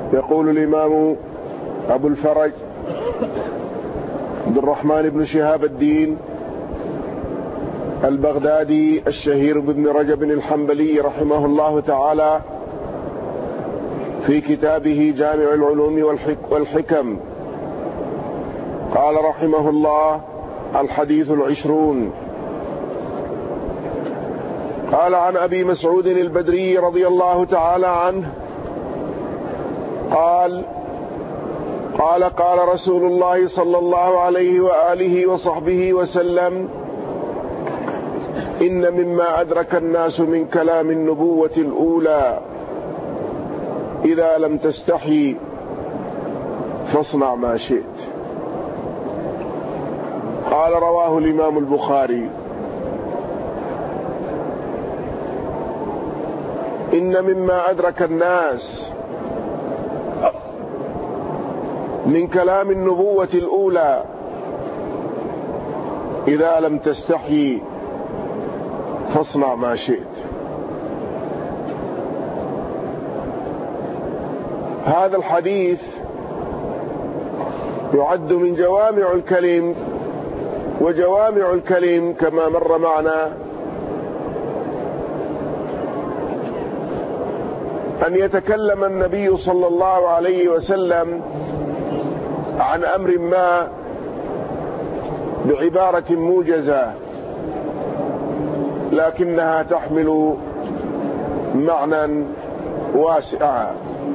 يقول الإمام أبو الفرج عبد الرحمن بن شهاب الدين البغدادي الشهير بابن رجب الحنبلي رحمه الله تعالى في كتابه جامع العلوم والحكم، قال رحمه الله: الحديث 20. قال: عن أبي مسعود البدري رضي الله تعالى عنه قال رسول الله صلى الله عليه وآله وصحبه وسلم: إن مما أدرك الناس من كلام النبوة الأولى إذا لم تستحي فاصنع ما شئت. قال: رواه الإمام البخاري. إن مما أدرك الناس من كلام النبوة الأولى إذا لم تستحي فاصنع ما شئت. هذا الحديث يعد من جوامع الكلم، وجوامع الكلم كما مر معنا أن يتكلم النبي صلى الله عليه وسلم عن أمر ما بعبارة موجزة لكنها تحمل معنى واسعا.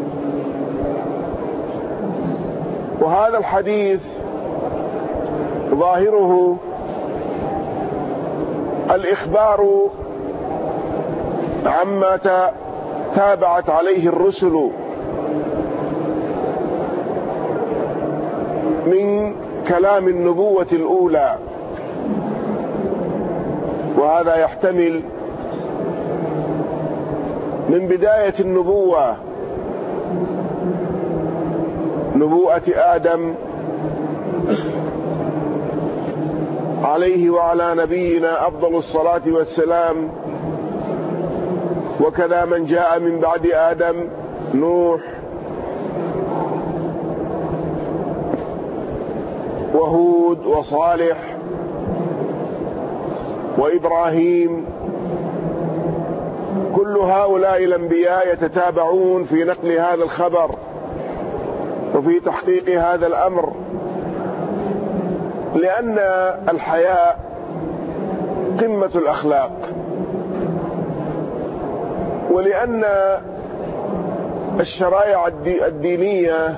وهذا الحديث ظاهره الإخبار عما تابعت عليه الرسل من كلام النبوة الأولى، وهذا يحتمل من بداية النبوة، نبوءة آدم عليه وعلى نبينا أفضل الصلاة والسلام، وكذا من جاء من بعد آدم: نوح وهود وصالح وإبراهيم. كل هؤلاء الأنبياء يتتابعون في نقل هذا الخبر وفي تحقيق هذا الأمر، لأن الحياء قمة الأخلاق، ولأن الشرائع الدينية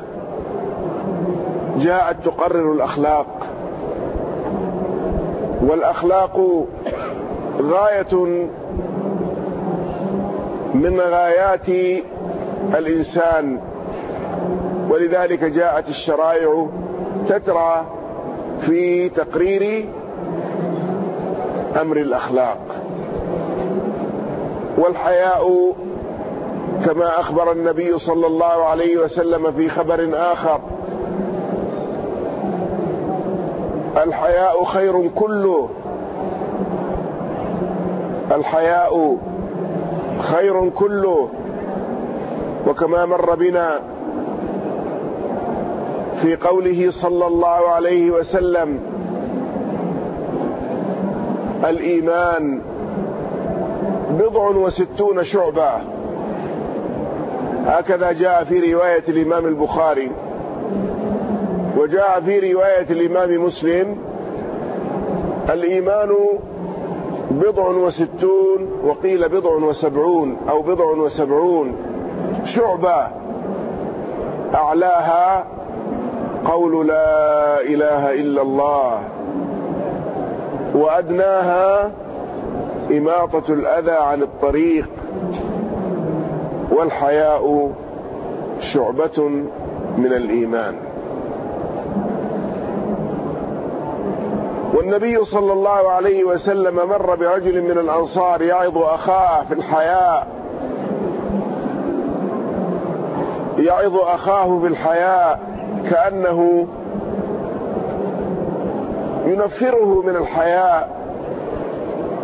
جاءت تقرر الأخلاق، والأخلاق غاية من غايات الإنسان، ولذلك جاءت الشرائع تترى في تقرير أمر الأخلاق. والحياء كما أخبر النبي صلى الله عليه وسلم في خبر آخر: الحياء خير كله، الحياء خير كله. وكما مر بنا في قوله صلى الله عليه وسلم: الإيمان 60 شعبة، هكذا جاء في رواية الإمام البخاري، وجاء في رواية الإمام مسلم: الإيمان 60 وقيل 70 أو 70 شعبة، أعلاها قول لا إله إلا الله، وأدناها إماطة الأذى عن الطريق، والحياء شعبة من الإيمان. والنبي صلى الله عليه وسلم مر برجل من الأنصار يعظ أخاه في الحياء، يعظ أخاه في الحياء، كأنه ينفره من الحياء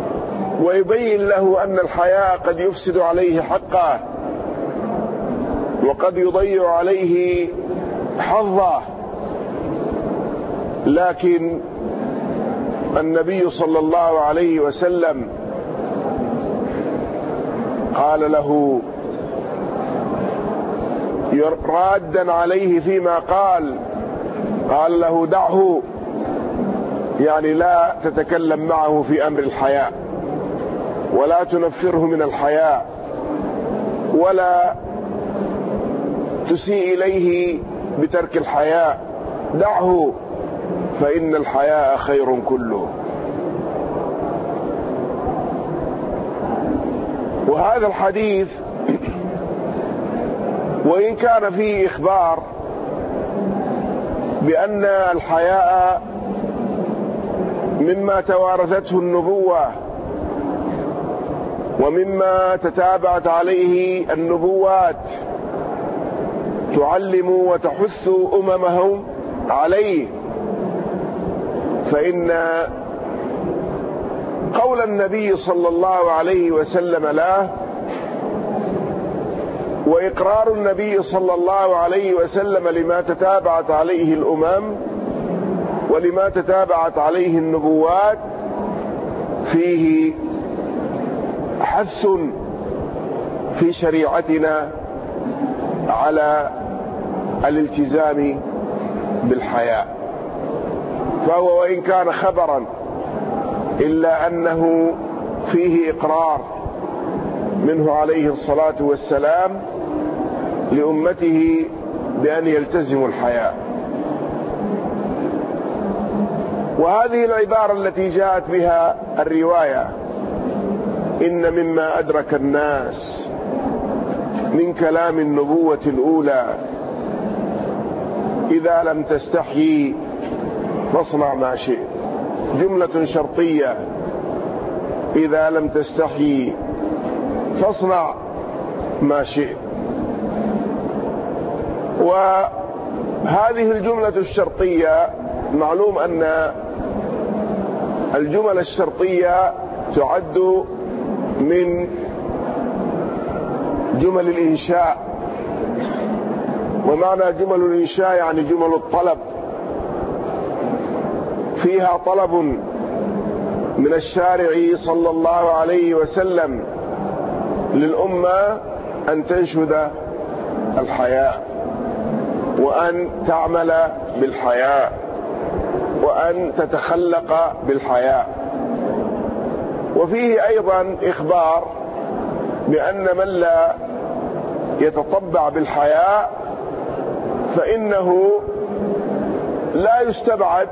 ويبين له أن الحياء قد يفسد عليه حقه. وقد يضيع عليه حظه، لكن النبي صلى الله عليه وسلم قال له رادا عليه فيما قال له دعه، يعني لا تتكلم معه في أمر الحياء، ولا تنفره من الحياء، ولا تسيء إليه بترك الحياء، دعه فإن الحياء خير كله. وهذا الحديث وإن كان فيه إخبار بأن الحياء مما توارثته النبوة ومما تتابعت عليه النبوات تعلم وتحث أممهم عليه، فإن قول النبي صلى الله عليه وسلم له وإقرار النبي صلى الله عليه وسلم لما تتابعت عليه الأمم ولما تتابعت عليه النبوات فيه حث في شريعتنا على الالتزام بالحياء. فهو وإن كان خبرا إلا أنه فيه إقرار منه عليه الصلاة والسلام لأمته بأن يلتزموا الحياء. وهذه العبارة التي جاءت بها الرواية إن مما أدرك الناس من كلام النبوة الأولى إذا لم تستحيي فاصنع ما شئت، جملة شرطية، إذا لم تستحيي فاصنع ما شئت. وهذه الجملة الشرطية معلوم أن الجمل الشرطية تعد من جمل الإنشاء، ومعنى جمل الإنشاء يعني جمل الطلب، فيها طلب من الشارع صلى الله عليه وسلم للأمة أن تنشد الحياء وأن تعمل بالحياء وأن تتخلق بالحياء. وفيه أيضا إخبار بأن من لا يتطبع بالحياء فإنه لا يستبعد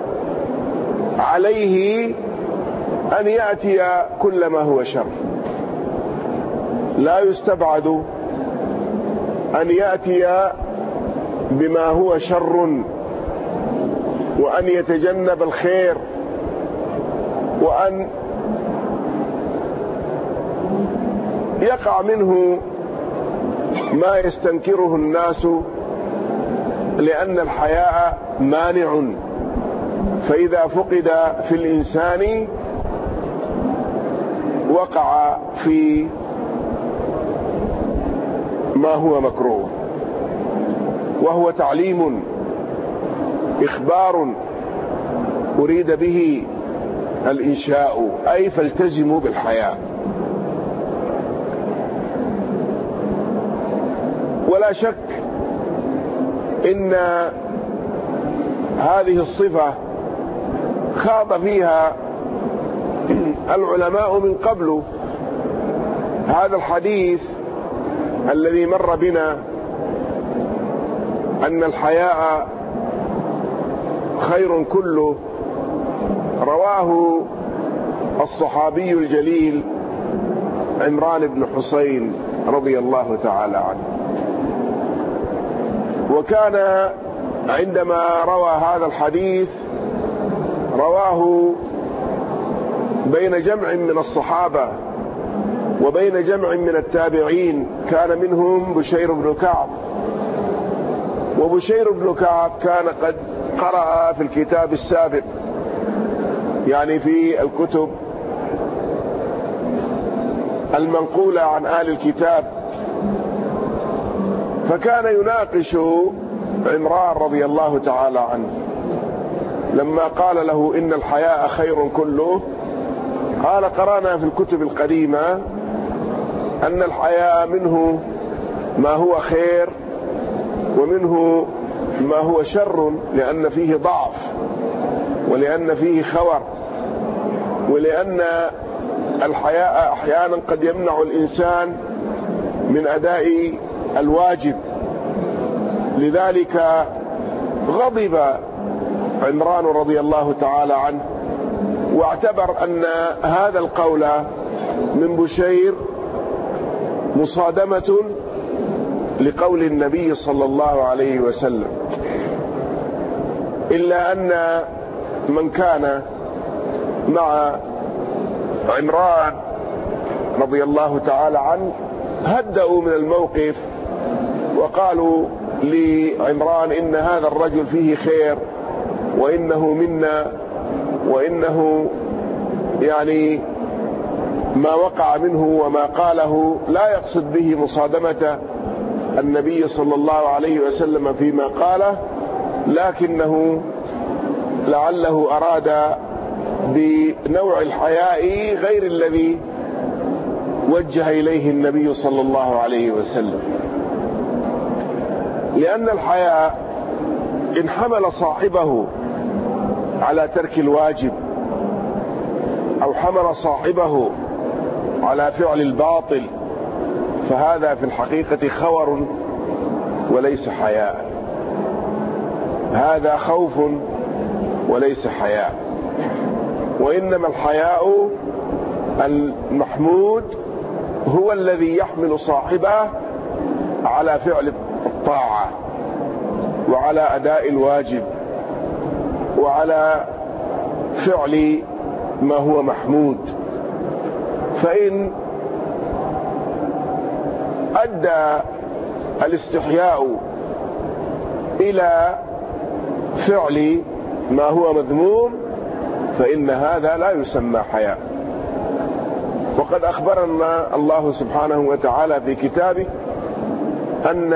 عليه أن يأتي كل ما هو شر، لا يستبعد أن يأتي بما هو شر، وأن يتجنب الخير، وأن يقع منه ما يستنكره الناس، لأن الحياء مانع، فإذا فقد في الإنسان وقع في ما هو مكروه. وهو تعليم، إخبار أريد به الإنشاء، أي فالتزموا بالحياء. ولا شك إن هذه الصفة خاض فيها العلماء من قبل. هذا الحديث الذي مر بنا أن الحياء خير كله رواه الصحابي الجليل عمران بن حسين رضي الله تعالى عنه. وكان عندما روى هذا الحديث رواه بين جمع من الصحابة وبين جمع من التابعين، كان منهم بشير بن كعب، وبشير بن كعب كان قد قرأ في الكتاب السابق، يعني في الكتب المنقولة عن آل الكتاب، فكان يناقش عمران رضي الله تعالى عنه لما قال له إن الحياء خير كله. قال قرأنا في الكتب القديمة أن الحياء منه ما هو خير ومنه ما هو شر، لأن فيه ضعف ولأن فيه خور، ولأن الحياء أحيانا قد يمنع الإنسان من أداء الواجب. لذلك غضب عمران رضي الله تعالى عنه، واعتبر أن هذا القول من بشير مصادمة لقول النبي صلى الله عليه وسلم. إلا أن من كان مع عمران رضي الله تعالى عنه هدأوا من الموقف وقالوا لعمران إن هذا الرجل فيه خير وإنه منا، وإنه يعني ما وقع منه وما قاله لا يقصد به مصادمة النبي صلى الله عليه وسلم فيما قاله، لكنه لعله أراد بنوع الحياء غير الذي وجه إليه النبي صلى الله عليه وسلم. لأن الحياء إن حمل صاحبه على ترك الواجب أو حمل صاحبه على فعل الباطل فهذا في الحقيقة خور وليس حياء، هذا خوف وليس حياء. وإنما الحياء المحمود هو الذي يحمل صاحبه على فعل الطاعة وعلى أداء الواجب وعلى فعل ما هو محمود. فإن أدى الاستحياء إلى فعل ما هو مذموم فإن هذا لا يسمى حياء. وقد أخبرنا الله سبحانه وتعالى في كتابه أن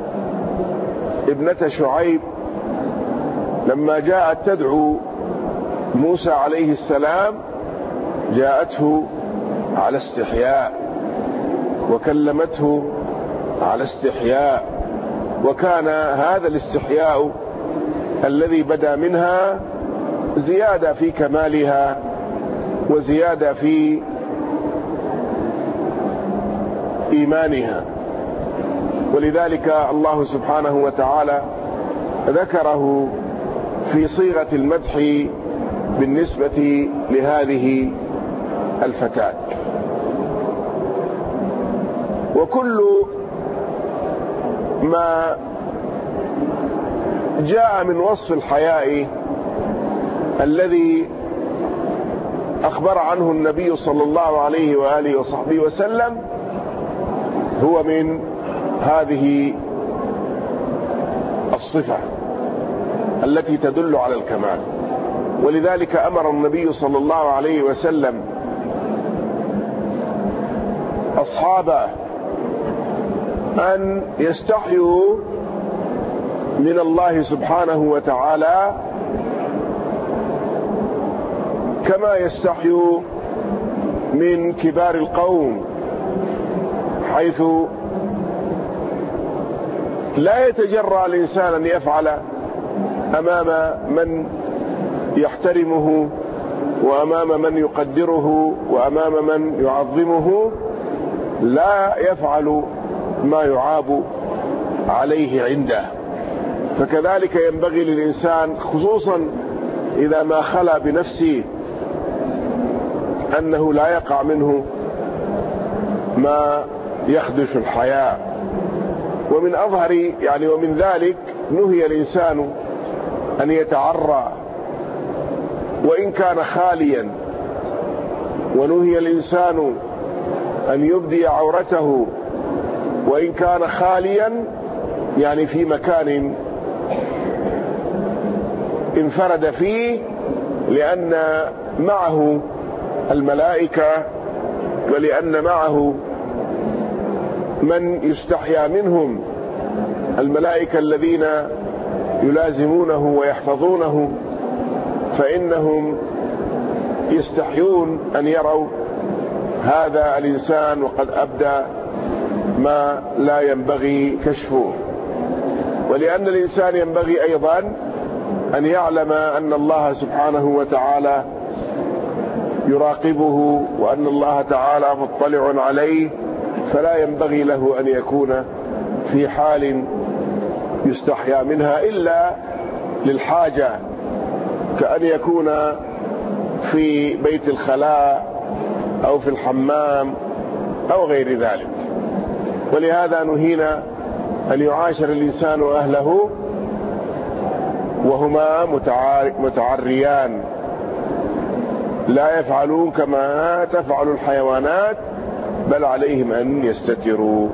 ابنة شعيب لما جاءت تدعو موسى عليه السلام جاءته على استحياء وكلمته على استحياء، وكان هذا الاستحياء الذي بدا منها زيادة في كمالها وزيادة في إيمانها. ولذلك الله سبحانه وتعالى ذكره في صيغة المدح بالنسبة لهذه الفتاة. وكل ما جاء من وصف الحياء الذي أخبر عنه النبي صلى الله عليه وآله وصحبه وسلم هو من هذه الصفة التي تدل على الكمال. ولذلك أمر النبي صلى الله عليه وسلم أصحابه أن يستحيوا من الله سبحانه وتعالى كما يستحيوا من كبار القوم، حيث لا يتجرأ الإنسان أن يفعل أمام من يحترمه وأمام من يقدره وأمام من يعظمه، لا يفعل ما يعاب عليه عنده. فكذلك ينبغي للإنسان خصوصا إذا ما خلا بنفسه أنه لا يقع منه ما يخدش الحياء. ومن أظهر ومن ذلك نهي الإنسان أن يتعرى وإن كان خاليا، ونهي الإنسان أن يبدي عورته وإن كان خاليا، في مكان انفرد فيه، لأن معه الملائكة ولأن معه من يستحيا منهم الملائكة الذين يلازمونه ويحفظونه فإنهم يستحيون أن يروا هذا الإنسان وقد أبدى ما لا ينبغي كشفه. ولأن الإنسان ينبغي أيضا أن يعلم أن الله سبحانه وتعالى يراقبه وأن الله تعالى مطلع عليه، فلا ينبغي له أن يكون في حال يستحيا منها إلا للحاجة، كأن يكون في بيت الخلاء أو في الحمام أو غير ذلك. ولهذا نهينا أن يعاشر الإنسان أهله وهما متعريان، لا يفعلون كما تفعل الحيوانات، بل عليهم أن يستتروا.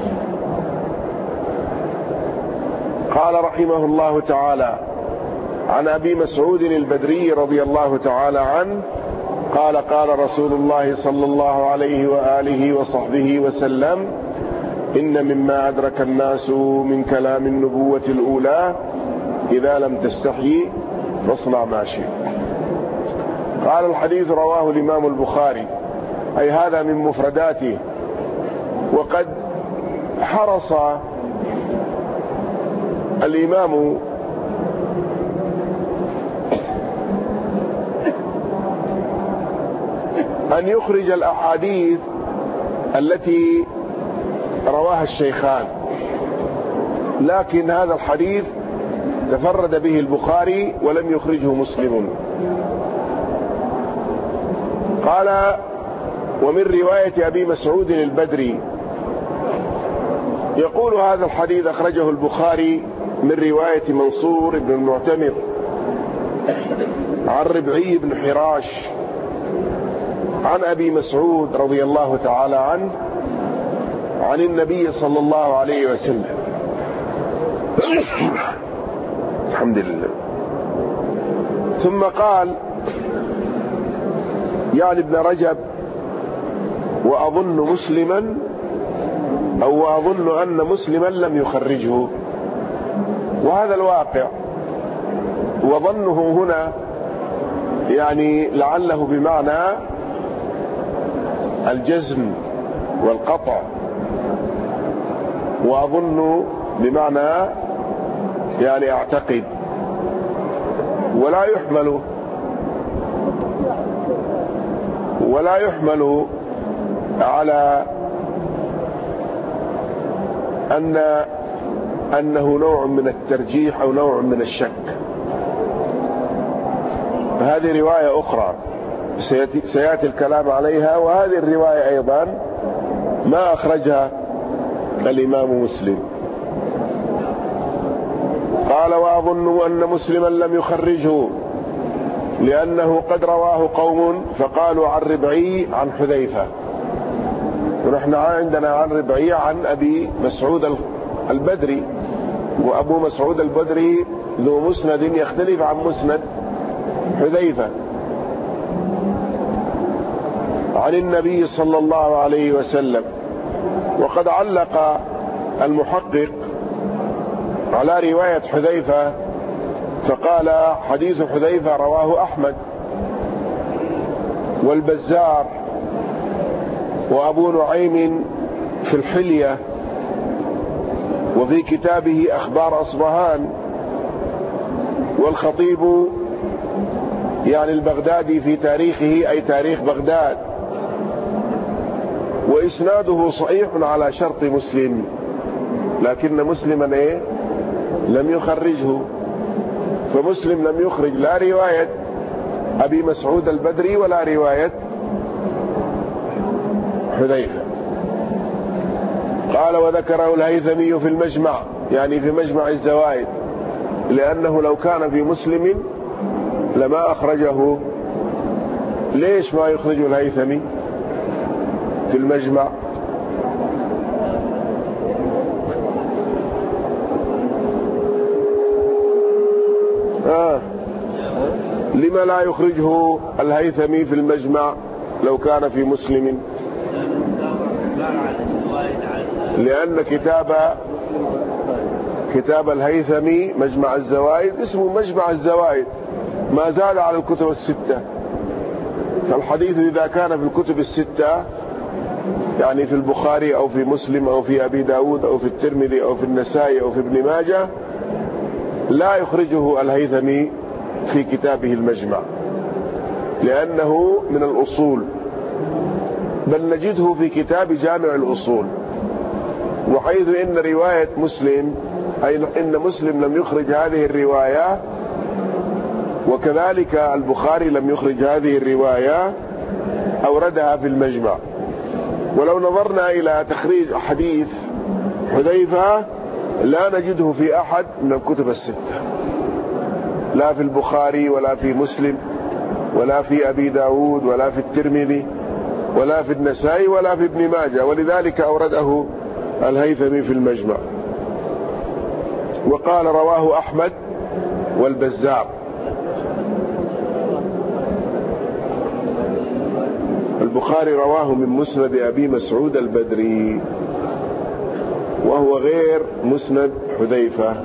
قال رحمه الله تعالى: عن أبي مسعود البدري رضي الله تعالى عنه قال: قال رسول الله صلى الله عليه وآله وصحبه وسلم: إن مما أدرك الناس من كلام النبوة الأولى إذا لم تستحي فاصنع ما شئت. قال: الحديث رواه الإمام البخاري، أي هذا من مفرداته. وقد حرص الإمام أن يخرج الأحاديث التي رواها الشيخان، لكن هذا الحديث تفرد به البخاري ولم يخرجه مسلم. قال: ومن رواية أبي مسعود البدري، يقول هذا الحديث أخرجه البخاري من رواية منصور بن المعتمر عن ربعي بن حراش عن أبي مسعود رضي الله تعالى عنه عن النبي صلى الله عليه وسلم. الحمد لله. ثم قال يعني ابن رجب: وأظن مسلما أو وأظن أن مسلما لم يخرجه. وهذا الواقع، وظنه هنا يعني لعله بمعنى الجزم والقطع، وأظن بمعنى يعني أعتقد، ولا يحمل على أنه نوع من الترجيح أو نوع من الشك. هذه رواية أخرى سيأتي الكلام عليها، وهذه الرواية أيضا ما أخرجها الإمام مسلم. قال: وأظن أن مسلما لم يخرجه لأنه قد رواه قوم فقالوا عن ربعي عن حذيفة. ونحن عندنا عن ربعي عن أبي مسعود البدري، وأبو مسعود البدري ذو مسند يختلف عن مسند حذيفة عن النبي صلى الله عليه وسلم. وقد علق المحقق على رواية حذيفة فقال: حديث حذيفة رواه أحمد والبزار وأبو نعيم في الحلية وفي كتابه أخبار أصبهان، والخطيب يعني البغدادي في تاريخه أي تاريخ بغداد، وإسناده صحيح على شرط مسلم، لكن مسلما لم يخرجه. فمسلم لم يخرج لا رواية أبي مسعود البدري ولا رواية حذيفة. قال: وذكره الهيثمي في المجمع، يعني في مجمع الزوائد، لأنه لو كان في مسلم لما أخرجه. ليش ما يخرجه الهيثمي في المجمع؟ لما لا يخرجه الهيثمي في المجمع لو كان في مسلم؟ لأن كتاب كتاب الهيثمي مجمع الزوائد اسمه مجمع الزوائد، ما زال على الكتب الستة. فالحديث إذا كان في الكتب الستة يعني في البخاري أو في مسلم أو في أبي داود أو في الترمذي أو في النسائي أو في ابن ماجه لا يخرجه الهيثمي في كتابه المجمع لأنه من الأصول، بل نجده في كتاب جامع الأصول. وحيث إن رواية مسلم أي إن مسلم لم يخرج هذه الرواية وكذلك البخاري لم يخرج هذه الرواية أوردها في المجمع. ولو نظرنا إلى تخريج حديث حذيفة لا نجده في أحد من الكتب الستة، لا في البخاري ولا في مسلم ولا في أبي داود ولا في الترمذي ولا في النسائي ولا في ابن ماجه، ولذلك أورده الهيثمي في المجمع. وقال رواه أحمد والبزار. البخاري رواه من مسند أبي مسعود البدري وهو غير مسند حذيفة.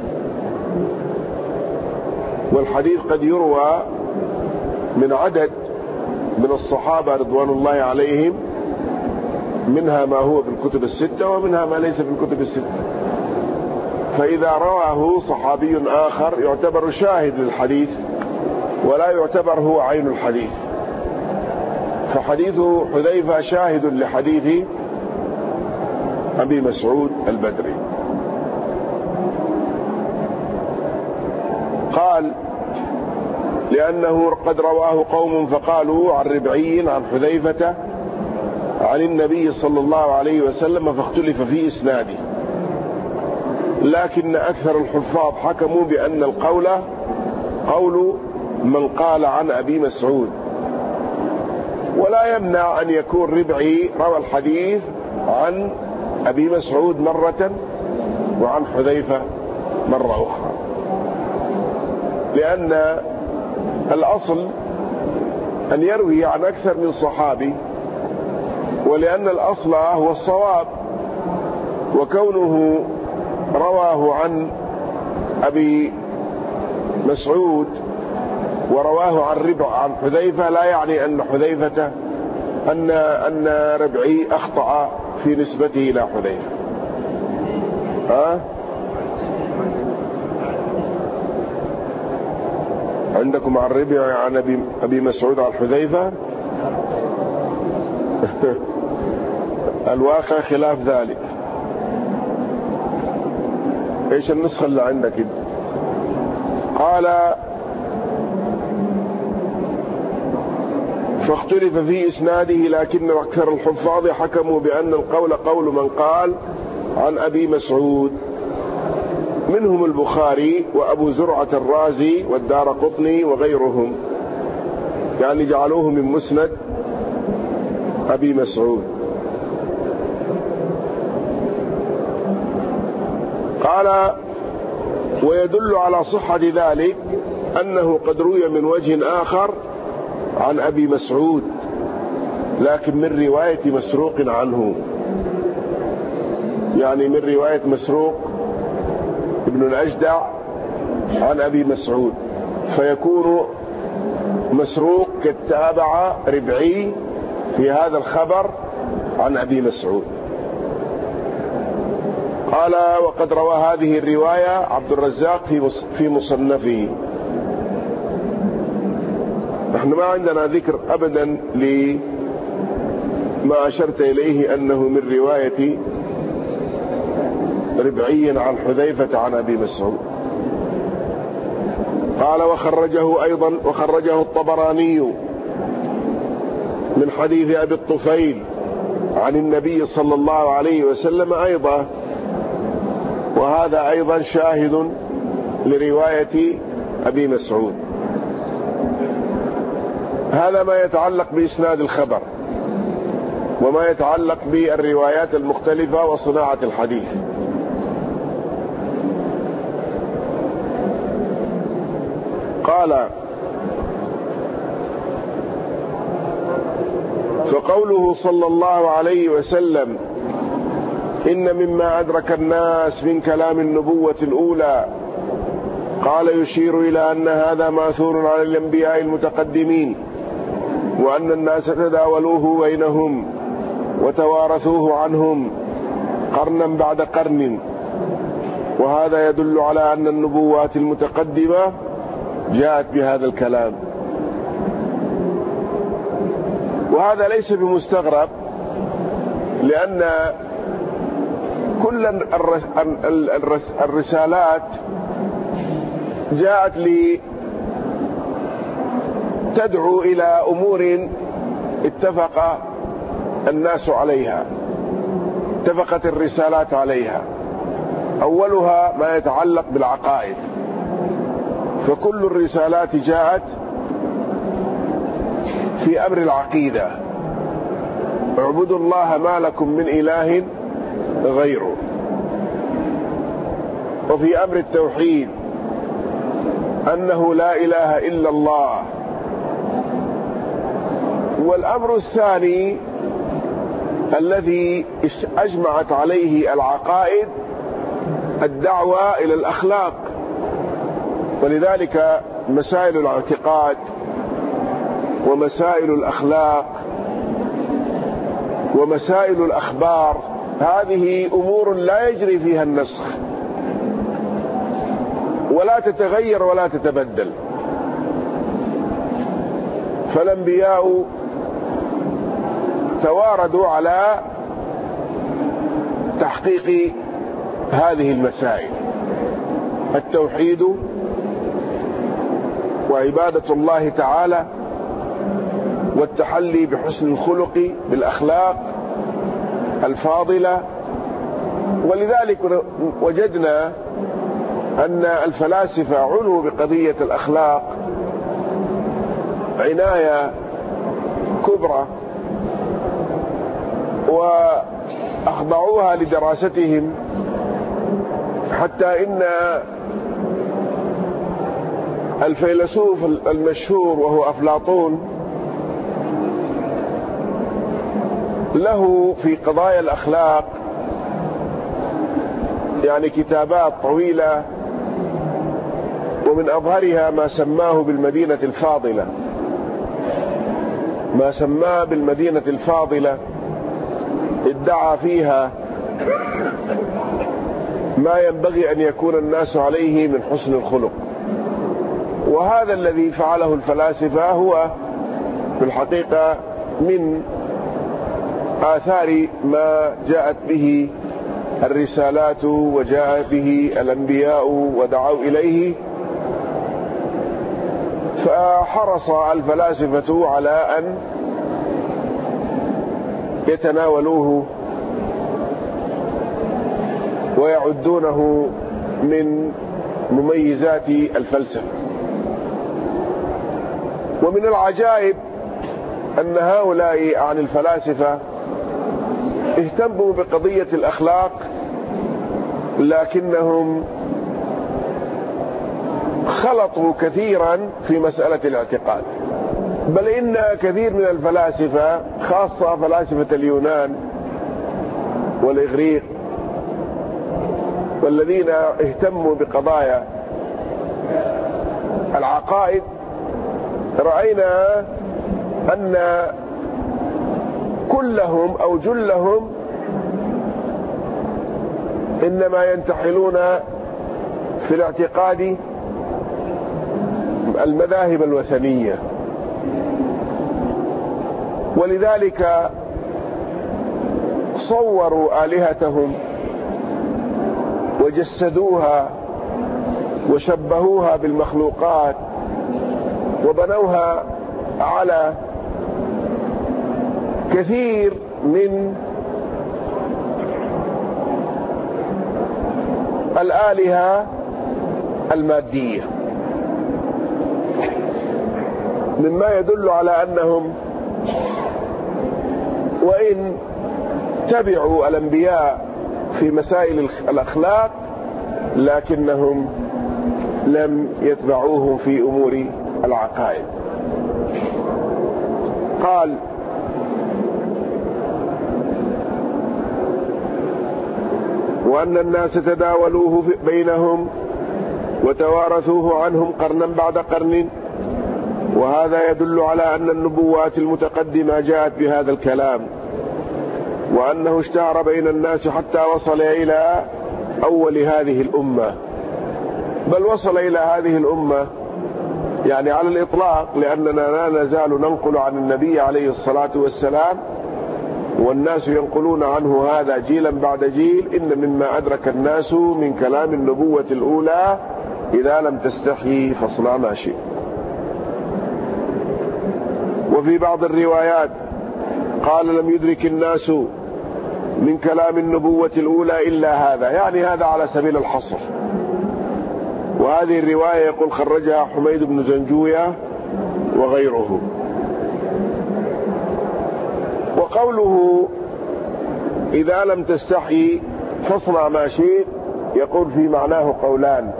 والحديث قد يروى من عدد من الصحابة رضوان الله عليهم، منها ما هو في الكتب الستة ومنها ما ليس في الكتب الستة. فإذا رواه صحابي آخر يعتبر شاهد للحديث ولا يعتبر هو عين الحديث. فحديث حذيفة شاهد لحديث أبي مسعود البدري. قال لأنه قد رواه قوم فقالوا عن ربعي عن حذيفة عن النبي صلى الله عليه وسلم فاختلف في إسناده، لكن أكثر الحفاظ حكموا بأن القول قول من قال عن أبي مسعود، ولا يمنع أن يكون ربعي روى الحديث عن أبي مسعود مرة وعن حذيفة مرة أخرى، لأن الأصل أن يروي عن أكثر من صحابي، ولأن الأصل هو الصواب، وكونه رواه عن أبي مسعود ورواه عن ربع عن حذيفة لا يعني أن حذيفة أن ربعي أخطأ في نسبته إلى حذيفة. عندكم عن ربع عن أبي مسعود عن حذيفة؟ الواقع خلاف ذلك. ايش النسخة اللي عندك؟ قال فاختلف في إسناده، لكن أكثر الحفاظ حكموا بأن القول قول من قال عن أبي مسعود، منهم البخاري وأبو زرعة الرازي والدارقطني وغيرهم، يعني جعلوه من مسند أبي مسعود. قال ويدل على صحة ذلك أنه قد روي من وجه آخر عن أبي مسعود لكن من رواية مسروق عنه، يعني من رواية مسروق ابن الأجدع عن أبي مسعود، فيكون مسروق قد تابع ربعي في هذا الخبر عن أبي مسعود. قال وقد روى هذه الرواية عبد الرزاق في مصنفه. نحن ما عندنا ذكر أبدا لما أشرت إليه أنه من رواية ربعي عن حذيفة عن أبي مسعود. قال وخرجه الطبراني من حديث أبي الطفيل عن النبي صلى الله عليه وسلم أيضا، وهذا أيضا شاهد لرواية أبي مسعود. هذا ما يتعلق بإسناد الخبر وما يتعلق بالروايات المختلفة وصناعة الحديث. قال فقوله صلى الله عليه وسلم إن مما أدرك الناس من كلام النبوة الأولى، قال يشير إلى أن هذا ماثور على الأنبياء المتقدمين، وأن الناس تداولوه بينهم وتوارثوه عنهم قرنا بعد قرن، وهذا يدل على أن النبوات المتقدمة جاءت بهذا الكلام. وهذا ليس بمستغرب، لأن كل الرسالات جاءت لتدعو إلى أمور اتفق الناس عليها، اتفقت الرسالات عليها. أولها ما يتعلق بالعقائد، فكل الرسالات جاءت في أمر العقيدة: اعبدوا الله ما لكم من إله غيره. وفي أمر التوحيد أنه لا إله إلا الله. والأمر الثاني الذي أجمعت عليه العقائد الدعوة إلى الأخلاق، ولذلك مسائل الاعتقاد ومسائل الأخلاق ومسائل الأخبار هذه أمور لا يجري فيها النسخ، ولا تتغير ولا تتبدل. فالأنبياء تواردوا على تحقيق هذه المسائل: التوحيد وعبادة الله تعالى، والتحلي بحسن الخلق بالأخلاق الفاضلة. ولذلك وجدنا أن الفلاسفة عنوا بقضية الأخلاق عناية كبرى، وأخضعوها لدراستهم، حتى إن الفيلسوف المشهور وهو أفلاطون له في قضايا الأخلاق يعني كتابات طويلة، ومن أظهرها ما سماه بالمدينة الفاضلة. ما سماه بالمدينة الفاضلة ادعى فيها ما ينبغي أن يكون الناس عليه من حسن الخلق. وهذا الذي فعله الفلاسفة هو في الحقيقة من آثار ما جاءت به الرسالات وجاء به الأنبياء ودعوا إليه. فحرص الفلاسفة على أن يتناولوه ويعدونه من مميزات الفلسفة. ومن العجائب أن هؤلاء عن الفلاسفة اهتموا بقضية الأخلاق، لكنهم خلطوا كثيرا في مسألة الاعتقاد. بل إن كثير من الفلاسفة خاصة فلاسفة اليونان والإغريق والذين اهتموا بقضايا العقائد، رأينا أن كلهم أو جلهم إنما ينتحلون في الاعتقاد المذاهب الوثنية، ولذلك صوروا آلهتهم وجسدوها وشبهوها بالمخلوقات وبنوها على كثير من الآلهة المادية، مما يدل على أنهم وإن تبعوا الأنبياء في مسائل الأخلاق لكنهم لم يتبعوهم في أمور العقائد. قال: وأن الناس تداولوه بينهم وتوارثوه عنهم قرنا بعد قرن، وهذا يدل على أن النبوات المتقدمة جاءت بهذا الكلام، وأنه اشتهر بين الناس حتى وصل إلى أول هذه الأمة، بل وصل إلى هذه الأمة يعني على الإطلاق، لأننا لا نزال ننقل عن النبي عليه الصلاة والسلام، والناس ينقلون عنه هذا جيلا بعد جيل. إن مما أدرك الناس من كلام النبوة الأولى إذا لم تستحي فاصنع ما شئت. وفي بعض الروايات قال لم يدرك الناس من كلام النبوة الأولى إلا هذا، يعني هذا على سبيل الحصر. وهذه الرواية يقول خرجها حميد بن زنجوية وغيره. وقوله إذا لم تستحي فاصنع ما شئت يقول في معناه قولان،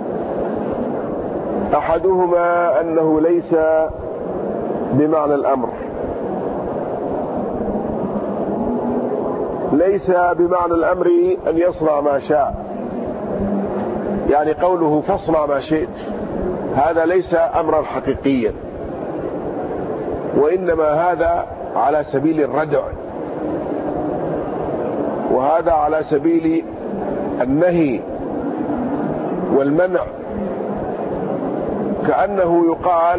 أحدهما أنه ليس بمعنى الأمر، ليس بمعنى الأمر أن يصنع ما شاء، يعني قوله فاصنع ما شئت هذا ليس أمرا حقيقيا، وإنما هذا على سبيل الردع، وهذا على سبيل النهي والمنع، كأنه يقال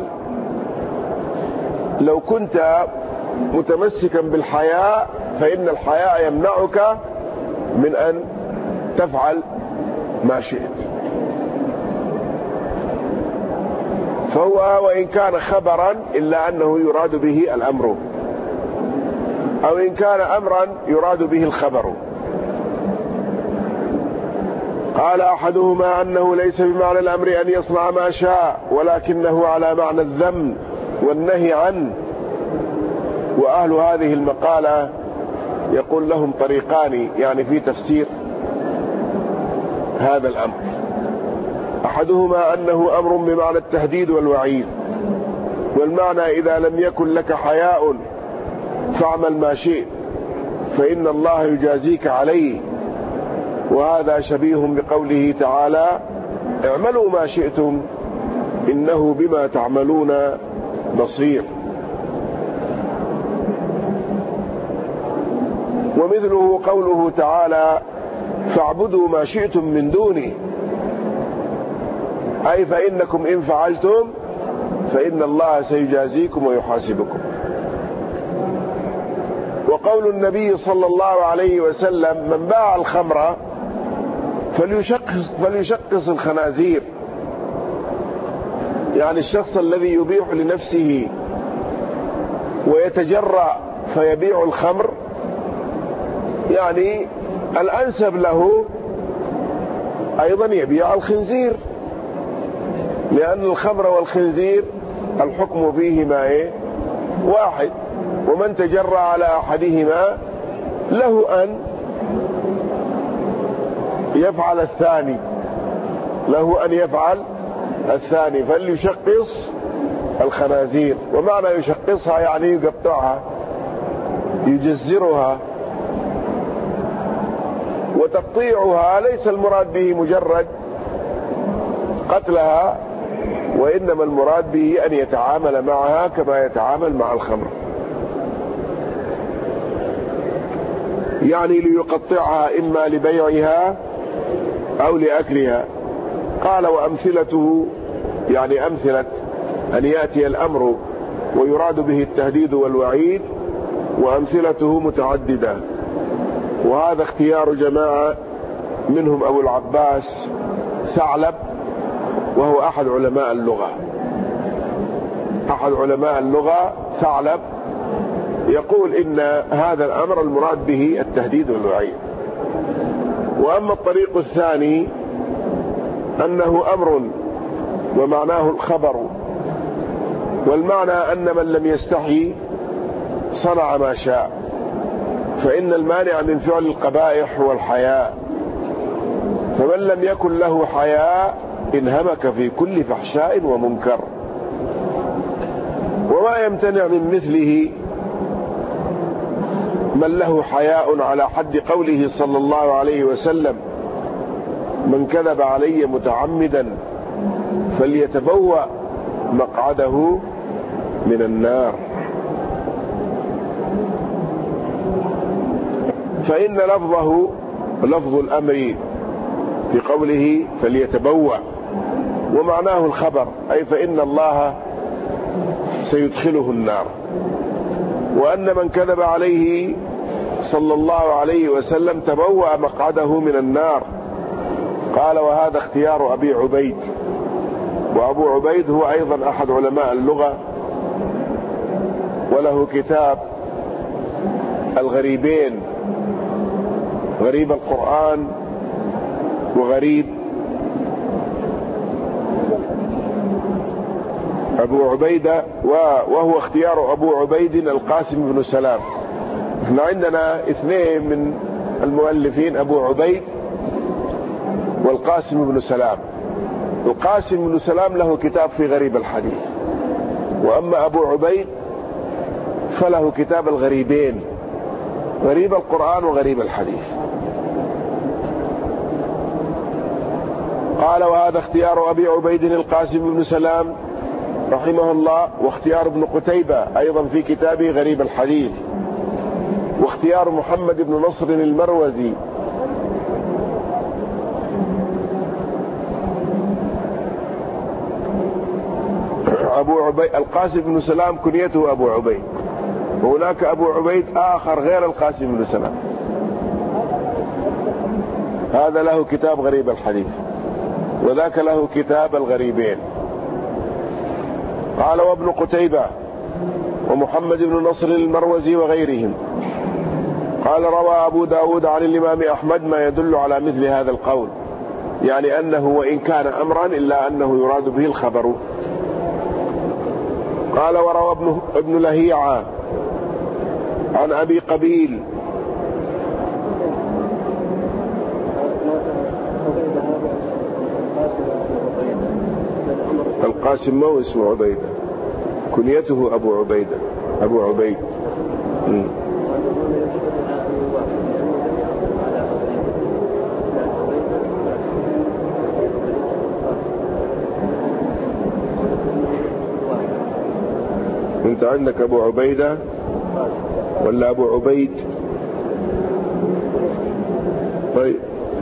لو كنت متمسكا بالحياء فإن الحياء يمنعك من أن تفعل ما شئت. فهو وإن كان خبرا إلا أنه يراد به الأمر، أو إن كان أمرا يراد به الخبر. قال أحدهما أنه ليس بمعنى الأمر أن يصنع ما شاء، ولكنه على معنى الذم والنهي عنه. وأهل هذه المقالة يقول لهم طريقان يعني في تفسير هذا الأمر. أحدهما أنه أمر بمعنى التهديد والوعيد، والمعنى إذا لم يكن لك حياء فاعمل ما شئت فإن الله يجازيك عليه، وهذا شبيه بقوله تعالى اعملوا ما شئتم إنه بما تعملون بصير. ومثله قوله تعالى فاعبدوا ما شئتم من دونه، أي فإنكم إن فعلتم فإن الله سيجازيكم ويحاسبكم. وقول النبي صلى الله عليه وسلم من باع الخمر فليشقص الخنازير، يعني الشخص الذي يبيح لنفسه ويتجرأ فيبيع الخمر، يعني الأنسب له أيضا يبيع الخنزير، لأن الخمر والخنزير الحكم فيهما واحد، ومن تجرأ على أحدهما له أن يفعل الثاني، له أن يفعل الثاني. فليشقص الخنازير، ومعنى يشقصها يعني يقطعها يجزرها. وتقطيعها ليس المراد به مجرد قتلها، وإنما المراد به أن يتعامل معها كما يتعامل مع الخمر، يعني ليقطعها إما لبيعها أو لأكلها. قال وأمثلته يعني أمثلة أن يأتي الأمر ويراد به التهديد والوعيد، وأمثلته متعددة، وهذا اختيار جماعة منهم أبو العباس ثعلب، وهو أحد علماء اللغة. أحد علماء اللغة ثعلب يقول إن هذا الأمر المراد به التهديد والوعيد. وأما الطريق الثاني أنه أمر ومعناه الخبر، والمعنى أن من لم يستحي صنع ما شاء، فإن المانع من فعل القبائح هو الحياء، فمن لم يكن له حياء انهمك في كل فحشاء ومنكر. وما يمتنع من مثله من له حياء على حد قوله صلى الله عليه وسلم: من كذب علي متعمدا فليتبوأ مقعده من النار. فإن لفظه لفظ الأمر في قوله فليتبوأ، ومعناه الخبر، أي فإن الله سيدخله النار. وأن من كذب عليه صلى الله عليه وسلم تبوأ مقعده من النار. قال: وهذا اختيار أبي عبيد. وأبو عبيد هو أيضا أحد علماء اللغة، وله كتاب الغريبين، غريب القرآن وغريب أبو عبيدة، وهو اختيار أبو عبيد القاسم بن سلام. احنا عندنا اثنين من المؤلفين، أبو عبيد والقاسم بن سلام. القاسم بن سلام له كتاب في غريب الحديث، وأما أبو عبيد فله كتاب الغريبين، غريب القرآن وغريب الحديث. قال: وهذا اختيار أبي عبيد القاسم بن سلام رحمه الله، واختيار ابن قتيبة أيضا في كتابه غريب الحديث، واختيار محمد بن نصر المروزي أبو عبيد. القاسم بن سلام كنيته أبو عبيد، وهناك أبو عبيد آخر غير القاسم بن سلام، هذا له كتاب غريب الحديث، وذاك له كتاب الغريبين. قال: وابن قتيبة ومحمد بن نصر المروزي وغيرهم. قال: روى أبو داود عن الإمام أحمد ما يدل على مثل هذا القول، يعني أنه وإن كان أمرا إلا أنه يراد به الخبر. قال: وروى ابن لهيعة عن أبي قبيل. القاسم ما هو اسمه عبيدة، كنيته أبو عبيدة، أبو عبيد. انت عندك أبو عبيدة ولا أبو عبيد؟ طيب،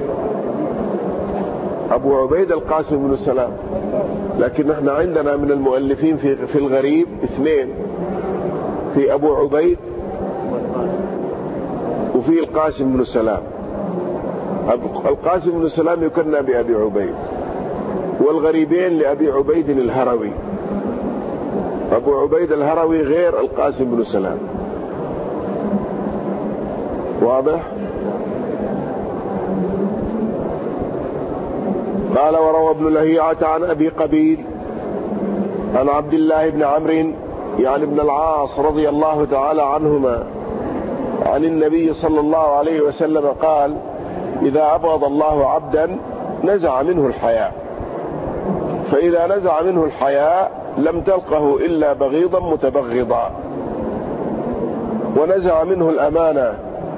أبو عبيد القاسم بن سلام، لكن احنا عندنا من المؤلفين في الغريب اثنين، في أبو عبيد وفي القاسم بن سلام. القاسم بن سلام يكنى بأبي عبيد، والغريبين لأبي عبيد الهروي. أبو عبيد الهروي غير القاسم بن سلام، واضح؟ قال: وروى ابن لهيعة عن أبي قبيل عن عبد الله بن عمرو يعني ابن العاص رضي الله تعالى عنهما عن النبي صلى الله عليه وسلم قال: إذا أبغض الله عبدا نزع منه الحياء، فإذا نزع منه الحياء لم تلقه إلا بغيضا متبغضا. ونزع منه الأمانة،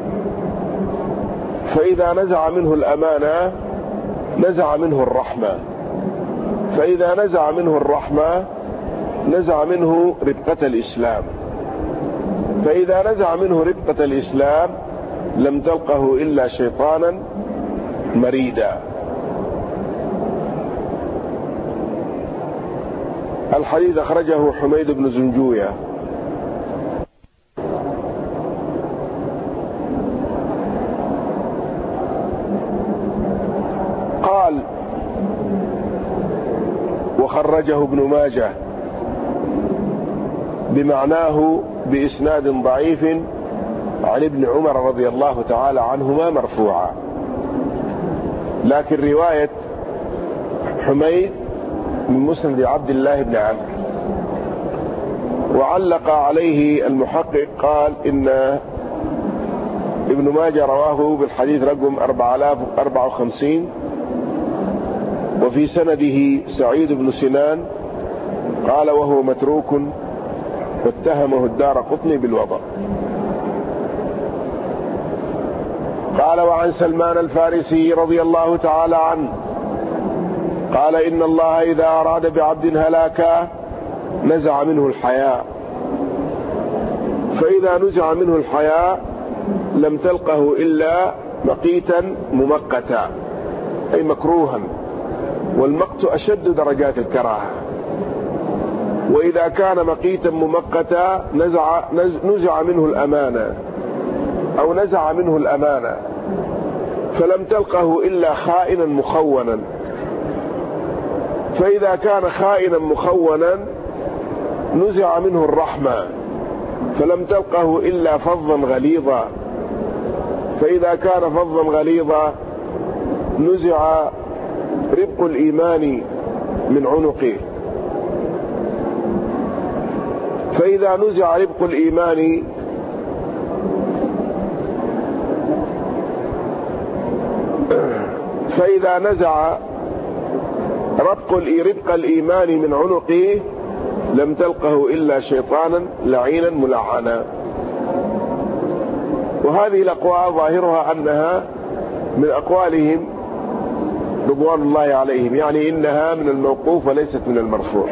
فإذا نزع منه الأمانة نزع منه الرحمة، فإذا نزع منه الرحمة نزع منه ربقة الإسلام، فإذا نزع منه ربقة الإسلام لم تلقه إلا شيطانا مريدا. الحديث أخرجه حميد بن زنجوية. قال: وخرجه ابن ماجه بمعناه بإسناد ضعيف عن ابن عمر رضي الله تعالى عنهما مرفوعا، لكن رواية حميد من مسند عبد الله بن عمرو. وعلق عليه المحقق قال إن ابن ماجه رواه بالحديث رقم 4054، وفي سنده سعيد بن سنان قال وهو متروك، واتهمه الدارقطني بالوضع. قال وعن سلمان الفارسي رضي الله تعالى عنه قال إن الله إذا أراد بعبد هلاكا نزع منه الحياء، فإذا نزع منه الحياء لم تلقه إلا مقيتا ممقتا، أي مكروها، والمقت أشد درجات الكراهة. وإذا كان مقيتا ممقتا نزع منه الأمانة أو نزع منه الأمانة، فلم تلقه إلا خائنا مخونا. فإذا كان خائنا مخونا نزع منه الرحمة، فلم تلقه إلا فظا غليظا. فإذا كان فظا غليظا نزع ربق الإيمان من عنقه. فإذا نزع ربق الإيمان فإذا نزع ربق الإيمان من عنقه لم تلقه إلا شيطانا لعينا ملعنا. وهذه الأقوال ظاهرها أنها من أقوالهم رضوان الله عليهم، يعني إنها من الموقوف وليست من المرفوع.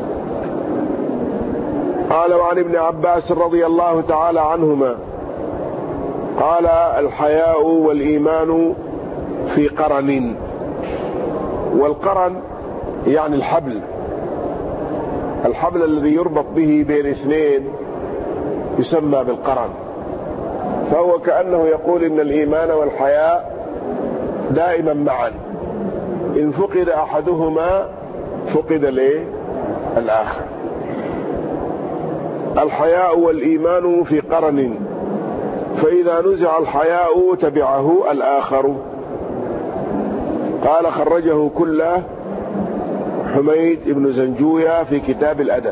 قال وعن ابن عباس رضي الله تعالى عنهما قال الحياء والإيمان في قرن. والقرن يعني الحبل الذي يربط به بين اثنين يسمى بالقرن. فهو كأنه يقول إن الإيمان والحياء دائما معا، إن فقد أحدهما فقد الآخر. الحياء والإيمان في قرن، فإذا نزع الحياء تبعه الآخر. قال خرجه كله حميد بن زنجوية في كتاب الأدب.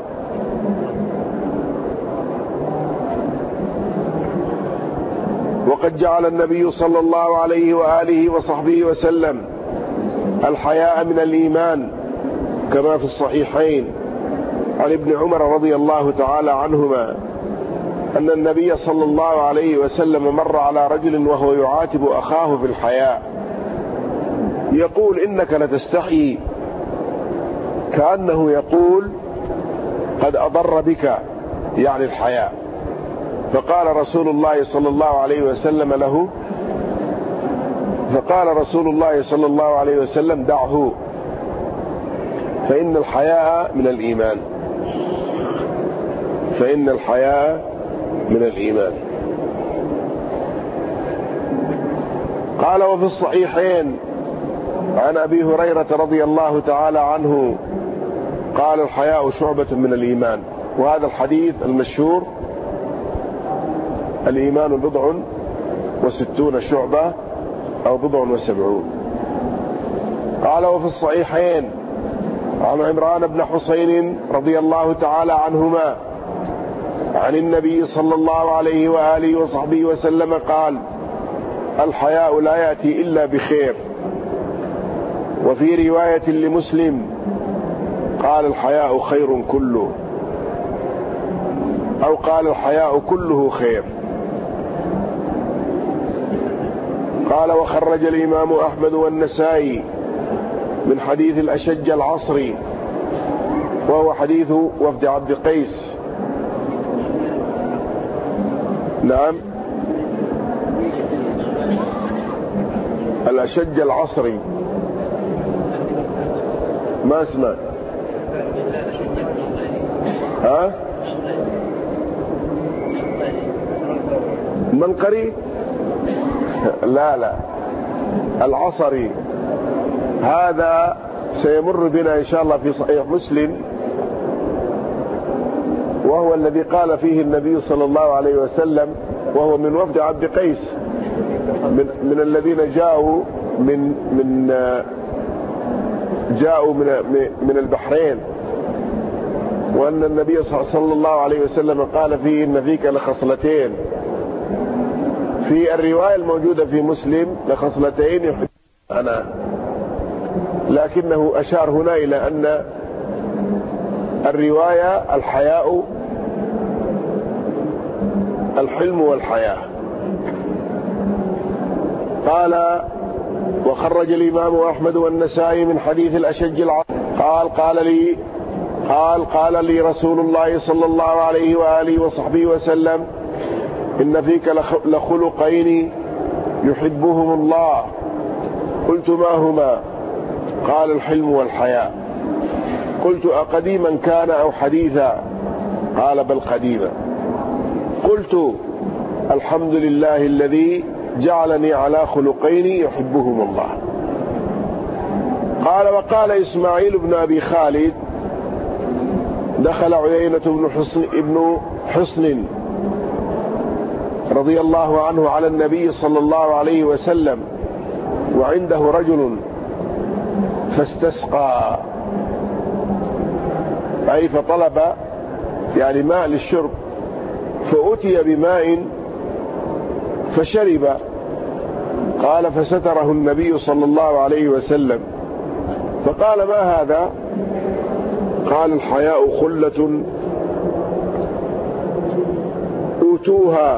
وقد جعل النبي صلى الله عليه وآله وصحبه وسلم الحياء من الإيمان كما في الصحيحين عن ابن عمر رضي الله تعالى عنهما أن النبي صلى الله عليه وسلم مر على رجل وهو يعاتب أخاه في الحياء يقول إنك لتستحيي، كأنه يقول قد أضر بك، يعني الحياء. فقال رسول الله صلى الله عليه وسلم دعه، فإن الحياء من الإيمان. قال وفي الصحيحين عن أبي هريرة رضي الله تعالى عنه قال الحياء شعبة من الإيمان. وهذا الحديث المشهور الإيمان 60 شعبة أو 70. قال وفي الصحيحين عن عمران بن حسين رضي الله تعالى عنهما عن النبي صلى الله عليه وآله وصحبه وسلم قال الحياء لا يأتي إلا بخير. وفي رواية لمسلم قال الحياء خير كله، أو قال الحياء كله خير. قال وخرج الإمام أحمد والنسائي من حديث الأشج العصري وهو حديث وفد عبد قيس. نعم، الأشج العصري ما اسمه منقري؟ لا العصري هذا سيمر بنا إن شاء الله في صحيح مسلم، وهو الذي قال فيه النبي صلى الله عليه وسلم وهو من وفد عبد قيس من الذين جاءوا من البحرين، وأن النبي صلى الله عليه وسلم قال فيه إن فيك لخصلتين. في الرواية الموجودة في مسلم لخصلتين يحبنا، لكنه أشار هنا إلى أن الرواية الحياء الحلم والحياة. قال وخرج الإمام أحمد والنسائي من حديث الأشج قال لي رسول الله صلى الله عليه وآله وصحبه وسلم إن فيك لخلقين يحبهم الله. قلت ما هما؟ قال الحلم والحياء. قلت أقديما كان أو حديثا؟ قال بل قديما. قلت الحمد لله الذي جعلني على خلقين يحبهم الله. قال وقال إسماعيل بن أبي خالد دخل عيينة بن حصن رضي الله عنه على النبي صلى الله عليه وسلم وعنده رجل فاستسقى، أي فطلب يعني ماء للشرب، فأتي بماء فشرب. قال فستره النبي صلى الله عليه وسلم فقال ما هذا؟ قال الحياء خلة أوتوها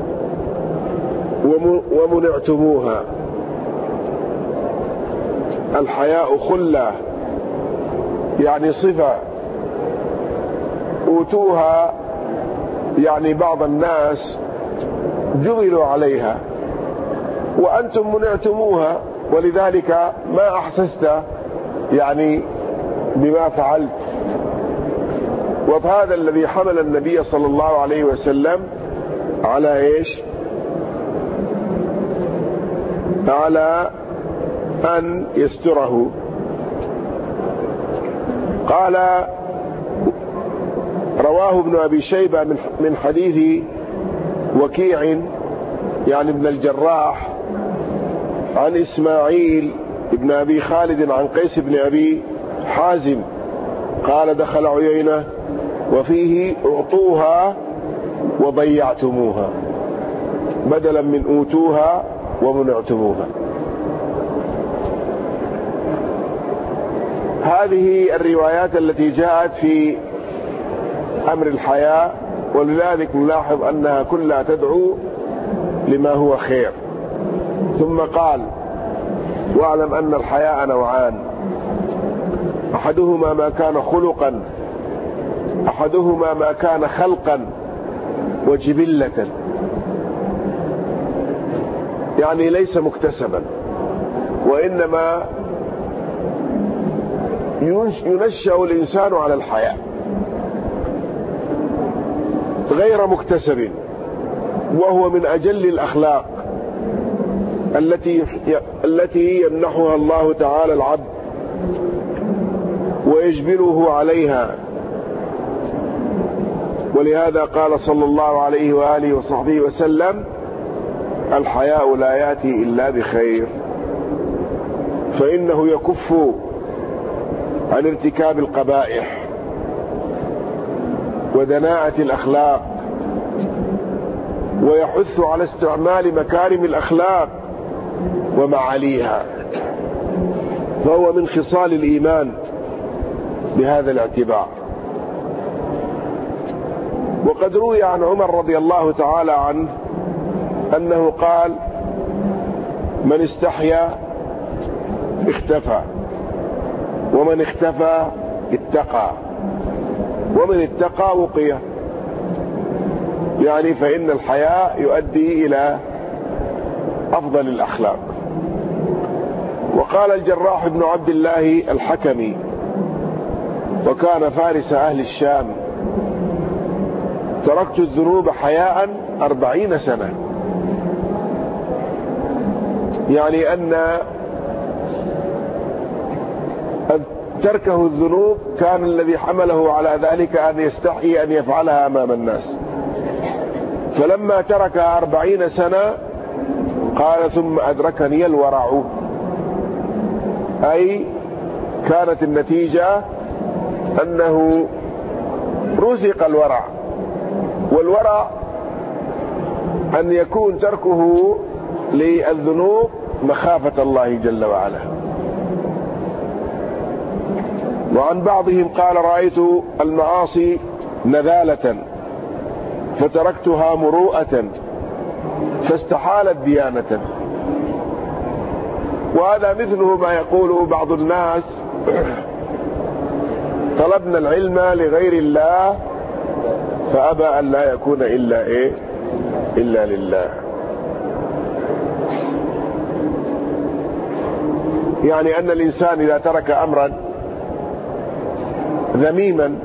ومنعتموها. الحياء خلة يعني صفة، أوتوها يعني بعض الناس جبلوا عليها، وأنتم منعتموها، ولذلك ما أحسست يعني بما فعلت. وهذا الذي حمل النبي صلى الله عليه وسلم على إيش؟ على أن يستره. قال رواه ابن أبي شيبة من حديث وكيع يعني ابن الجراح عن إسماعيل ابن أبي خالد عن قيس بن أبي حازم قال دخل عيينة وفيه أعطوها وضيعتموها، بدلا من أوتوها ومنعتموها. هذه الروايات التي جاءت في أمر الحياء، ولذلك نلاحظ أنها كلها تدعو لما هو خير. ثم قال واعلم أن الحياء نوعان، أحدهما ما كان خلقا، أحدهما ما كان خلقا وجبلة، يعني ليس مكتسبا، وإنما ينشأ الإنسان على الحياء غير مكتسب، وهو من أجل الأخلاق التي يمنحها الله تعالى العبد ويجبله عليها. ولهذا قال صلى الله عليه وآله وصحبه وسلم الحياء لا يأتي إلا بخير، فإنه يكف عن ارتكاب القبائح ودناءة الأخلاق، ويحث على استعمال مكارم الأخلاق ومعاليها، فهو من خصال الإيمان بهذا الاعتبار. وقد روي عن عمر رضي الله تعالى عنه أنه قال من استحيا اختفى، ومن اختفى اتقى، ومن اتقى وقي، يعني فإن الحياء يؤدي إلى أفضل الأخلاق. وقال الجراح بن عبد الله الحكمي وكان فارس أهل الشام تركت الذنوب حياء 40 سنة، يعني أن تركه الذنوب كان الذي حمله على ذلك أن يستحي أن يفعلها أمام الناس، فلما تركها 40 سنة قال ثم أدركني الورع، أي كانت النتيجة أنه رزق الورع. والورع أن يكون تركه للذنوب مخافة الله جل وعلا. وعن بعضهم قال رأيت المعاصي نذالة فتركتها مروءة فاستحالت ديانة، وهذا مثله ما يقوله بعض الناس: طلبنا العلم لغير الله فأبى أن لا يكون إلا لله. يعني أن الإنسان إذا ترك أمرا ذميما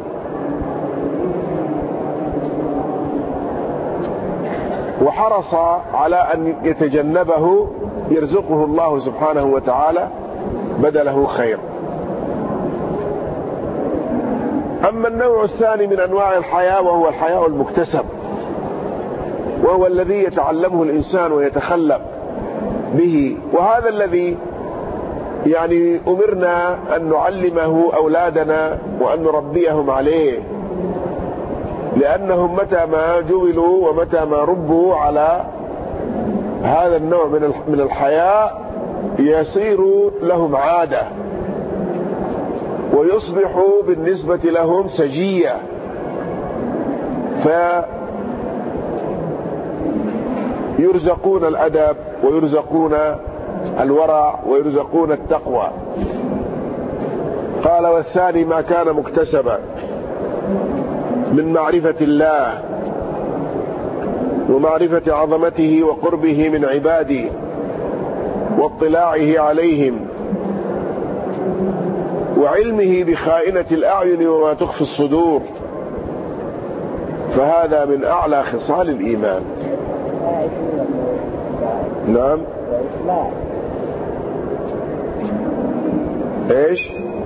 وحرص على أن يتجنبه يرزقه الله سبحانه وتعالى بدله خير. أما النوع الثاني من أنواع الحياء وهو الحياء المكتسب، وهو الذي يتعلمه الإنسان ويتخلق به، وهذا الذي يعني أمرنا أن نعلمه أولادنا وأن نربيهم عليه، لأنهم متى ما جبلوا ومتى ما ربوا على هذا النوع من الحياء يصير لهم عادة، ويصبح بالنسبة لهم سجية، فيرزقون الأدب ويرزقون الورع ويرزقون التقوى. قال: والثاني ما كان مكتسبا من معرفة الله ومعرفة عظمته وقربه من عباده واطلاعه عليهم وعلمه بخائنة الأعين وما تخفي الصدور، فهذا من أعلى خصال الإيمان. نعم. ايش؟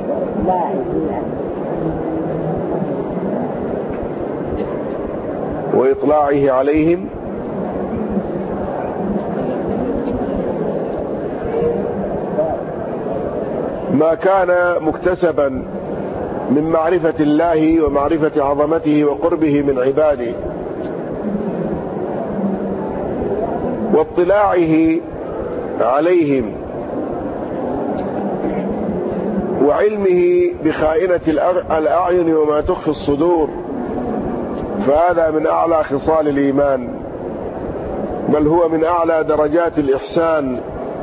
وإطلاعه عليهم ما كان مكتسبا من معرفة الله ومعرفة عظمته وقربه من عباده واطلاعه عليهم وعلمه بخائنة الأعين وما تخفي الصدور، فهذا من أعلى خصال الإيمان، بل هو من أعلى درجات الإحسان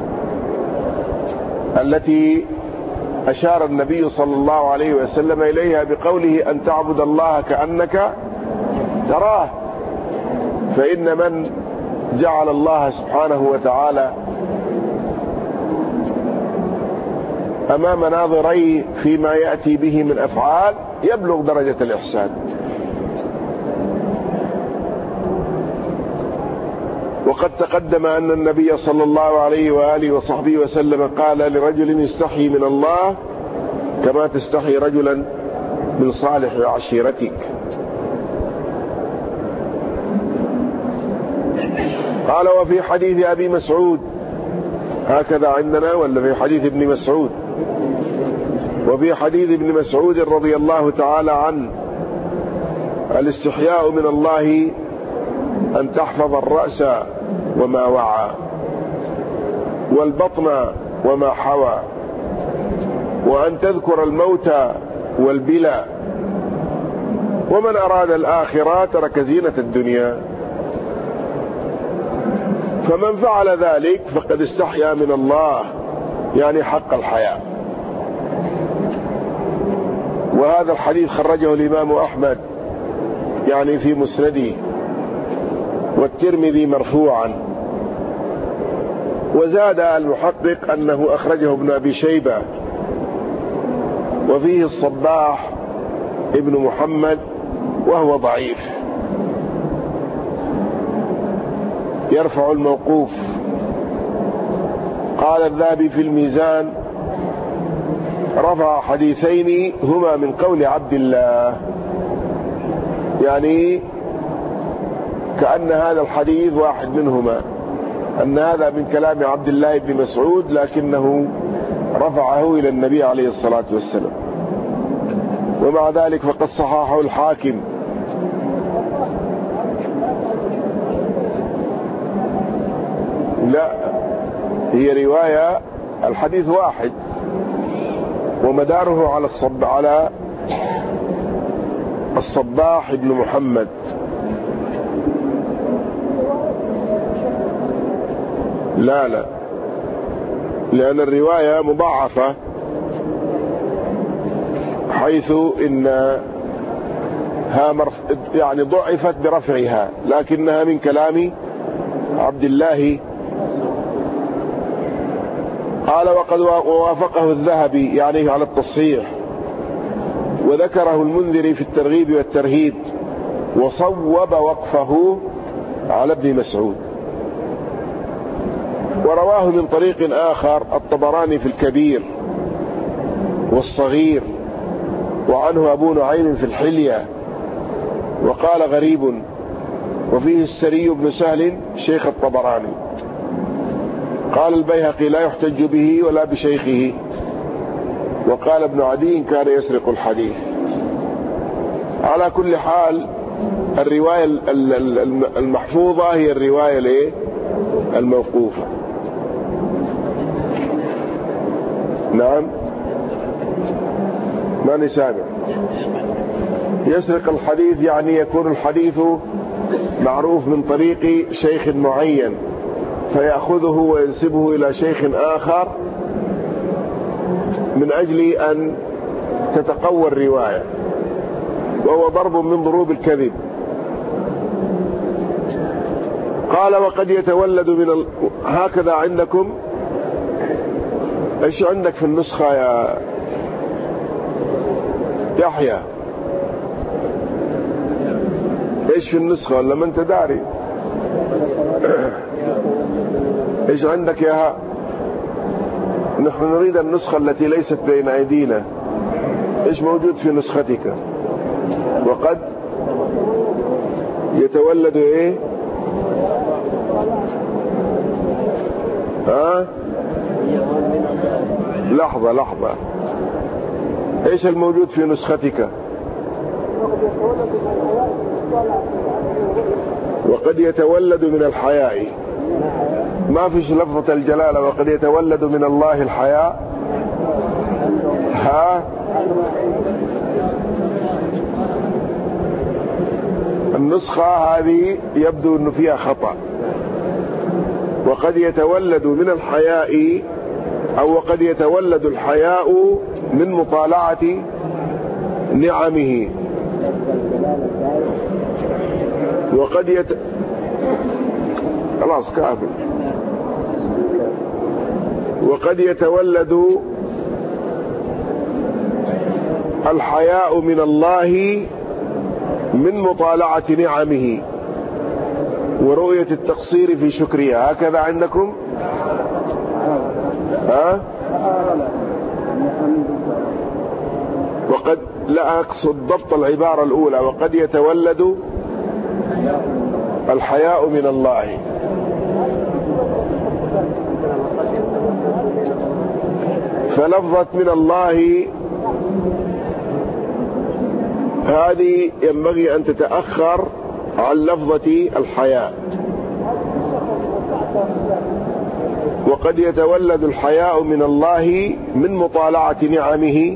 التي أشار النبي صلى الله عليه وسلم إليها بقوله: أن تعبد الله كأنك تراه. فإن من جعل الله سبحانه وتعالى أمام ناظريه فيما يأتي به من أفعال يبلغ درجة الإحسان. وقد تقدم أن النبي صلى الله عليه وآله وصحبه وسلم قال لرجل: يستحي من الله كما تستحي رجلا من صالح عشيرتك. قال: وفي حديث أبي مسعود، هكذا عندنا ولا في حديث ابن مسعود؟ وفي حديث ابن مسعود رضي الله تعالى عنه: الاستحياء من الله أن تحفظ الرأس وما وعى والبطن وما حوى وأن تذكر الموت والبلى، ومن أراد الآخرة ترك زينة الدنيا، فمن فعل ذلك فقد استحيا من الله، يعني حق الحياء. وهذا الحديث خرجه الإمام أحمد يعني في مسنده، والترمذي مرفوعا، وزاد المحقق أنه أخرجه ابن أبي شيبة، وفيه الصباح ابن محمد وهو ضعيف يرفع الموقوف. قال الذهبي في الميزان: رفع حديثين هما من قول عبد الله، يعني كأن هذا الحديث واحد منهما، أن هذا من كلام عبد الله بن مسعود لكنه رفعه إلى النبي عليه الصلاة والسلام. ومع ذلك فقد صححه الحاكم. لا، هي رواية، الحديث واحد ومداره على الصباح بن محمد. لا لأن الرواية مضاعفة، حيث إنها يعني ضعفت برفعها، لكنها من كلام عبد الله. قال وقد وافقه الذهبي يعني على التصحيح، وذكره المنذري في الترغيب والترهيب، وصوب وقفه على ابن مسعود. ورواه من طريق آخر الطبراني في الكبير والصغير، وعنه أبو نعيم في الحلية، وقال غريب، وفيه السري بن سهل شيخ الطبراني. قال البيهقي لا يحتج به ولا بشيخه. وقال ابن عدي كان يسرق الحديث. على كل حال الرواية المحفوظة هي الرواية الموقوفة. نعم، ماني سامع. يسرق الحديث يعني يكون الحديث معروف من طريق شيخ معين، فيأخذه وينسبه إلى شيخ آخر من أجل أن تتقوى الرواية، وهو ضرب من ضروب الكذب. قال وقد يتولد من هكذا عندكم. ايش عندك في النسخة يا يحيى؟ ايش في النسخة ولا ما انت داري؟ ايش عندك يا ها؟ نحن نريد النسخة التي ليست بين ايدينا. ايش موجود في نسختك؟ وقد يتولد ايه؟ ها؟ لحظة، ايش الموجود في نسختك؟ وقد يتولد من الحياء. ما فيش لفظة الجلالة وقد يتولد من الله الحياء. ها؟ النسخة هذه يبدو أنه فيها خطأ. وقد يتولد من الحياء، أو وقد يتولد الحياء من مطالعة نعمه. وقد خلاص كافر. وقد يتولد الحياء من الله من مطالعة نعمه ورؤية التقصير في شكرها. هكذا عندكم؟ ها؟ وقد لا أقصد ضبط العبارة الأولى. وقد يتولد الحياء من الله. فلفظة من الله هذه ينبغي أن تتأخر عن لفظة الحياء. وقد يتولد الحياء من الله من مطالعة نعمه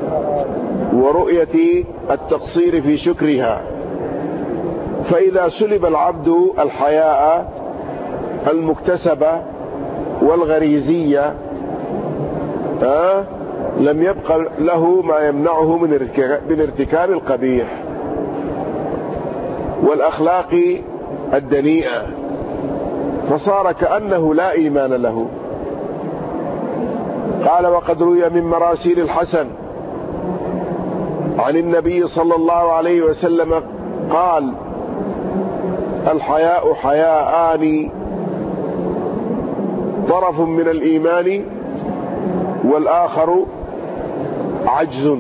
ورؤية التقصير في شكرها. فإذا سلب العبد الحياء المكتسبة والغريزية لم يبقى له ما يمنعه من ارتكاب القبيح والأخلاق الدنيئة، فصار كأنه لا إيمان له. قال وقد روي من مراسيل الحسن عن النبي صلى الله عليه وسلم قال الحياء حياءان، طرف من الإيمان والآخر عجز.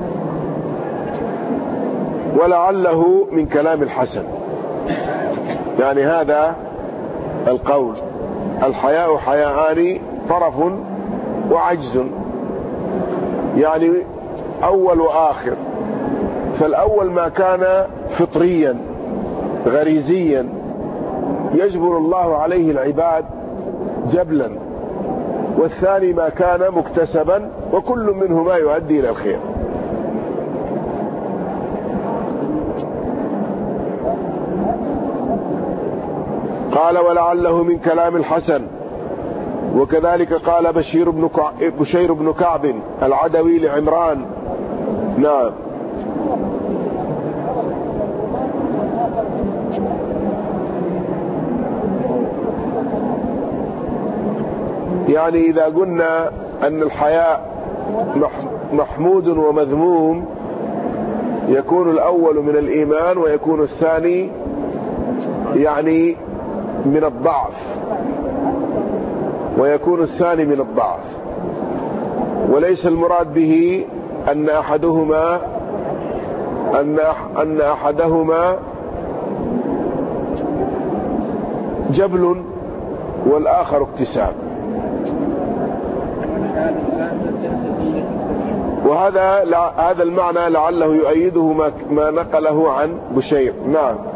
ولعله من كلام الحسن، يعني هذا القول الحياء حياءان طرف وعجز، يعني أول وآخر. فالأول ما كان فطريا غريزيا يجبر الله عليه العباد جبلا، والثاني ما كان مكتسبا، وكل منهما يؤدي إلى الخير. قال ولعله من كلام الحسن وكذلك قال بشير بن كعب العدوي لعمران. نعم. يعني إذا قلنا أن الحياء محمود ومذموم يكون الأول من الإيمان ويكون الثاني يعني من الضعف، ويكون الثاني من الضعف، وليس المراد به أن أحدهما جبل والآخر اكتساب. وهذا المعنى لعله يؤيده ما نقله عن بشير. نعم.